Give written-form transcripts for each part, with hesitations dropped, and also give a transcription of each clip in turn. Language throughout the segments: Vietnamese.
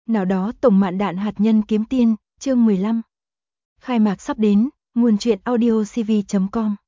Nào đó tổng mạn đạn hạt nhân kiếm tiên, chương 15. Khai mạc sắp đến, nguồn truyện audiocv.com.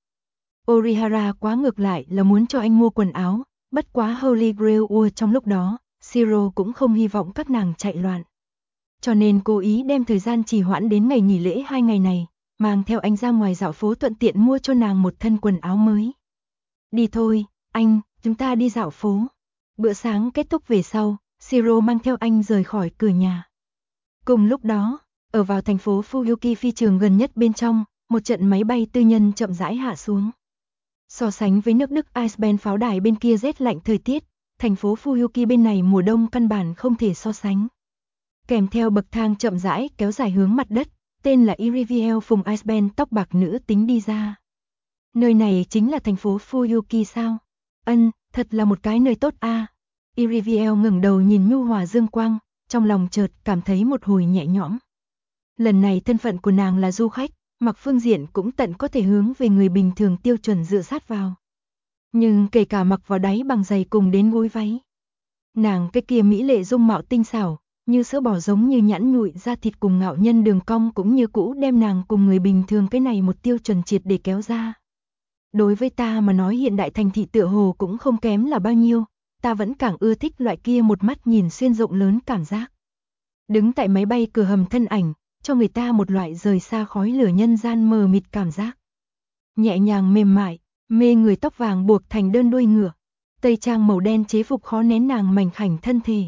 Orihara quá ngược lại là muốn cho anh mua quần áo, bất quá Holy Grail War trong lúc đó, Shiro cũng không hy vọng các nàng chạy loạn. Cho nên cố ý đem thời gian trì hoãn đến ngày nghỉ lễ 2 ngày này, mang theo anh ra ngoài dạo phố thuận tiện mua cho nàng một thân quần áo mới. Đi thôi, anh, chúng ta đi dạo phố. Bữa sáng kết thúc về sau, Shiro mang theo anh rời khỏi cửa nhà. Cùng lúc đó, ở vào thành phố Fuyuki phi trường gần nhất bên trong, một trận máy bay tư nhân chậm rãi hạ xuống. So sánh với nước Đức Eisbahn pháo đài bên kia rét lạnh thời tiết, thành phố Fuyuki bên này mùa đông căn bản không thể so sánh. Kèm theo bậc thang chậm rãi kéo dài hướng mặt đất, tên là Iriviel Phùng Eisbahn tóc bạc nữ tính đi ra. Nơi này chính là thành phố Fuyuki sao? Thật là một cái nơi tốt a. Iriviel ngẩng đầu nhìn nhu hòa dương quang, trong lòng chợt cảm thấy một hồi nhẹ nhõm. Lần này thân phận của nàng là du khách, mặc phương diện cũng tận có thể hướng về người bình thường tiêu chuẩn dựa sát vào. Nhưng kể cả mặc vào đáy bằng giày cùng đến gối váy, nàng cái kia mỹ lệ dung mạo tinh xảo, như sữa bò giống như nhẵn nhụi da thịt cùng ngạo nhân đường cong cũng như cũ đem nàng cùng người bình thường cái này một tiêu chuẩn triệt để kéo ra. Đối với ta mà nói hiện đại thành thị tựa hồ cũng không kém là bao nhiêu, ta vẫn càng ưa thích loại kia một mắt nhìn xuyên rộng lớn cảm giác. Đứng tại máy bay cửa hầm thân ảnh, cho người ta một loại rời xa khói lửa nhân gian mờ mịt cảm giác. Nhẹ nhàng mềm mại, mê người tóc vàng buộc thành đơn đuôi ngựa, tây trang màu đen chế phục khó nén nàng mảnh khảnh thân thể.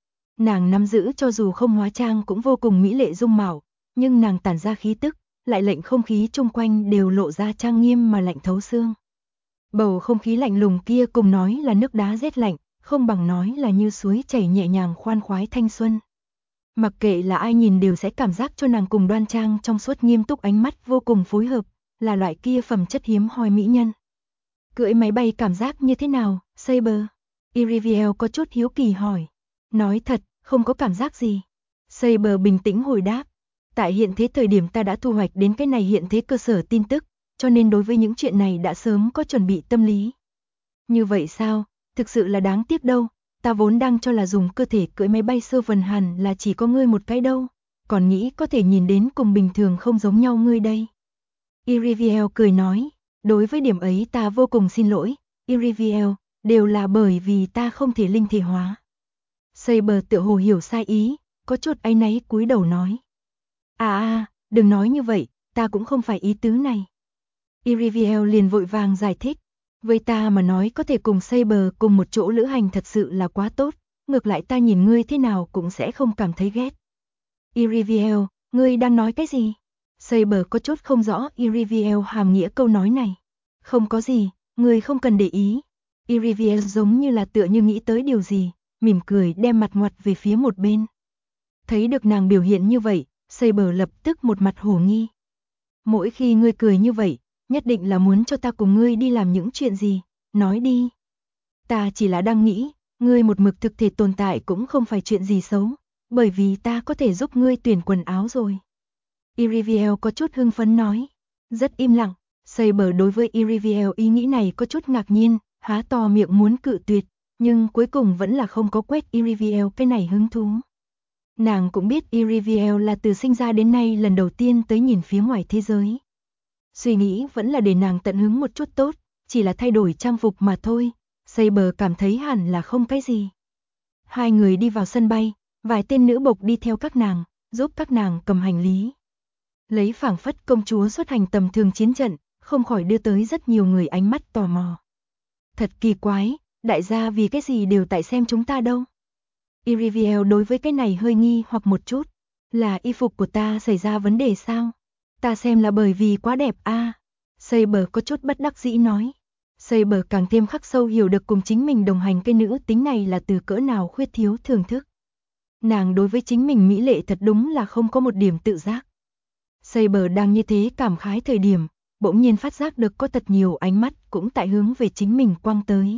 Nàng nắm giữ cho dù không hóa trang cũng vô cùng mỹ lệ dung mạo, nhưng nàng tản ra khí tức, lại lệnh không khí chung quanh đều lộ ra trang nghiêm mà lạnh thấu xương. Bầu không khí lạnh lùng kia cùng nói là nước đá rét lạnh, không bằng nói là như suối chảy nhẹ nhàng khoan khoái thanh xuân. Mặc kệ là ai nhìn đều sẽ cảm giác cho nàng cùng đoan trang trong suốt nghiêm túc ánh mắt vô cùng phối hợp, là loại kia phẩm chất hiếm hoi mỹ nhân. Cưỡi máy bay cảm giác như thế nào, Saber? Iriviel có chút hiếu kỳ hỏi. Nói thật, không có cảm giác gì. Saber bình tĩnh hồi đáp. Tại hiện thế thời điểm ta đã thu hoạch đến cái này hiện thế cơ sở tin tức, cho nên đối với những chuyện này đã sớm có chuẩn bị tâm lý. Như vậy sao, thực sự là đáng tiếc đâu, ta vốn đang cho là dùng cơ thể cưỡi máy bay sơ vần hẳn là chỉ có ngươi một cái đâu, còn nghĩ có thể nhìn đến cùng bình thường không giống nhau ngươi đây. Iriviel cười nói, đối với điểm ấy ta vô cùng xin lỗi, Iriviel, đều là bởi vì ta không thể linh thể hóa. Saber tựa hồ hiểu sai ý, có chút áy náy cúi đầu nói. Đừng nói như vậy, ta cũng không phải ý tứ này. Iriviel liền vội vàng giải thích. Với ta mà nói có thể cùng Saber cùng một chỗ lữ hành thật sự là quá tốt, ngược lại ta nhìn ngươi thế nào cũng sẽ không cảm thấy ghét. Iriviel, ngươi đang nói cái gì? Saber có chút không rõ Iriviel hàm nghĩa câu nói này. Không có gì, ngươi không cần để ý. Iriviel giống như là tựa như nghĩ tới điều gì, mỉm cười đem mặt ngoặt về phía một bên. Thấy được nàng biểu hiện như vậy, Saber lập tức một mặt hổ nghi. Mỗi khi ngươi cười như vậy, nhất định là muốn cho ta cùng ngươi đi làm những chuyện gì, nói đi. Ta chỉ là đang nghĩ, ngươi một mực thực thể tồn tại cũng không phải chuyện gì xấu, bởi vì ta có thể giúp ngươi tuyển quần áo rồi. Iriviel có chút hưng phấn nói, rất im lặng, Saber đối với Iriviel ý nghĩ này có chút ngạc nhiên, há to miệng muốn cự tuyệt, nhưng cuối cùng vẫn là không có quét Iriviel cái này hứng thú. Nàng cũng biết Iriviel là từ sinh ra đến nay lần đầu tiên tới nhìn phía ngoài thế giới. Suy nghĩ vẫn là để nàng tận hứng một chút tốt, chỉ là thay đổi trang phục mà thôi, Saber cảm thấy hẳn là không cái gì. Hai người đi vào sân bay, vài tên nữ bộc đi theo các nàng, giúp các nàng cầm hành lý. Lấy phảng phất công chúa xuất hành tầm thường chiến trận, không khỏi đưa tới rất nhiều người ánh mắt tò mò. Thật kỳ quái, đại gia vì cái gì đều tại xem chúng ta đâu. Iriviel đối với cái này hơi nghi hoặc một chút, là y phục của ta xảy ra vấn đề sao? Ta xem là bởi vì quá đẹp a. Saber có chút bất đắc dĩ nói. Saber càng thêm khắc sâu hiểu được cùng chính mình đồng hành cái nữ tính này là từ cỡ nào khuyết thiếu thưởng thức. Nàng đối với chính mình mỹ lệ thật đúng là không có một điểm tự giác. Saber đang như thế cảm khái thời điểm, bỗng nhiên phát giác được có thật nhiều ánh mắt cũng tại hướng về chính mình quăng tới.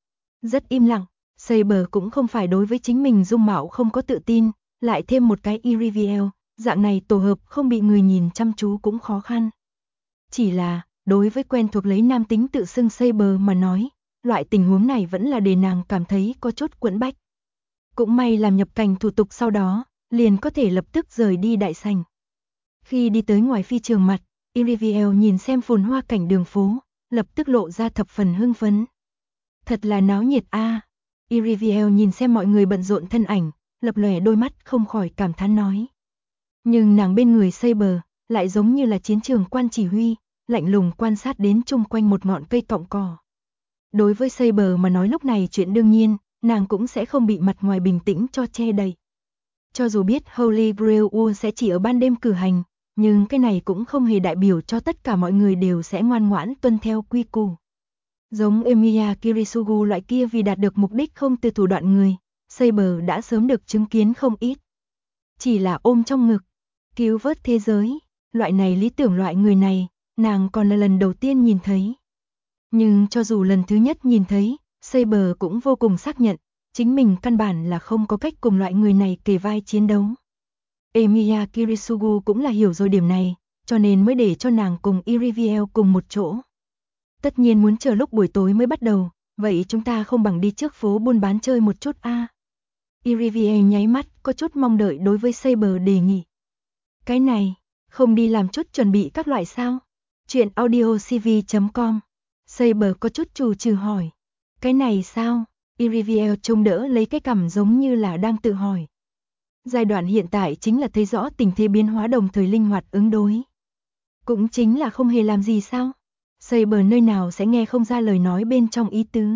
Rất im lặng, Saber cũng không phải đối với chính mình dung mạo không có tự tin, lại thêm một cái Iriviel, dạng này tổ hợp không bị người nhìn chăm chú cũng khó khăn. Chỉ là, đối với quen thuộc lấy nam tính tự xưng Saber mà nói, loại tình huống này vẫn là để nàng cảm thấy có chút quẫn bách. Cũng may làm nhập cảnh thủ tục sau đó, liền có thể lập tức rời đi đại sảnh. Khi đi tới ngoài phi trường mặt, Iriviel nhìn xem phồn hoa cảnh đường phố, lập tức lộ ra thập phần hưng phấn. Thật là náo nhiệt a. Iriviel nhìn xem mọi người bận rộn thân ảnh, lập lòe đôi mắt không khỏi cảm thán nói. Nhưng nàng bên người Saber, lại giống như là chiến trường quan chỉ huy, lạnh lùng quan sát đến chung quanh một ngọn cây cọng cỏ. Đối với Saber mà nói lúc này chuyện đương nhiên, nàng cũng sẽ không bị mặt ngoài bình tĩnh cho che đậy. Cho dù biết Holy Grail War sẽ chỉ ở ban đêm cử hành, nhưng cái này cũng không hề đại biểu cho tất cả mọi người đều sẽ ngoan ngoãn tuân theo quy củ. Giống Emiya Kirisugu loại kia vì đạt được mục đích không từ thủ đoạn người, Saber đã sớm được chứng kiến không ít. Chỉ là ôm trong ngực, cứu vớt thế giới, loại này lý tưởng loại người này, nàng còn là lần đầu tiên nhìn thấy. Nhưng cho dù lần thứ nhất nhìn thấy, Saber cũng vô cùng xác nhận, chính mình căn bản là không có cách cùng loại người này kề vai chiến đấu. Emiya Kirisugu cũng là hiểu rồi điểm này, cho nên mới để cho nàng cùng Iriviel cùng một chỗ. Tất nhiên muốn chờ lúc buổi tối mới bắt đầu, vậy chúng ta không bằng đi trước phố buôn bán chơi một chút a. Iriviel nháy mắt, có chút mong đợi đối với Saber đề nghị. Cái này, không đi làm chút chuẩn bị các loại sao? Chuyện audiocv.com. Saber có chút trù trừ hỏi. Cái này sao? Iriviel trông đỡ lấy cái cằm giống như là đang tự hỏi. Giai đoạn hiện tại chính là thấy rõ tình thế biến hóa đồng thời linh hoạt ứng đối. Cũng chính là không hề làm gì sao? Saber nơi nào sẽ nghe không ra lời nói bên trong ý tứ.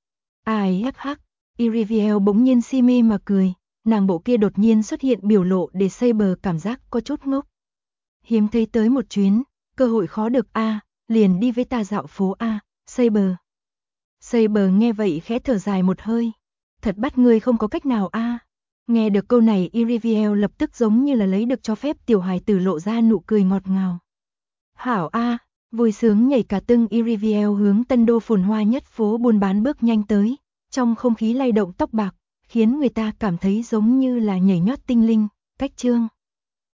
Ai hắc hắc, Iriviel bỗng nhiên si mê mà cười, nàng bộ kia đột nhiên xuất hiện biểu lộ để Saber cảm giác có chút ngốc. Hiếm thấy tới một chuyến, cơ hội khó được a, liền đi với ta dạo phố a, Saber. Saber nghe vậy khẽ thở dài một hơi, thật bắt ngươi không có cách nào a. Nghe được câu này Iriviel lập tức giống như là lấy được cho phép tiểu hài tử lộ ra nụ cười ngọt ngào. Hảo a, vui sướng nhảy cả tưng Iriviel hướng Tân Đô phồn hoa nhất phố buôn bán bước nhanh tới, trong không khí lay động tóc bạc, khiến người ta cảm thấy giống như là nhảy nhót tinh linh. Cách chương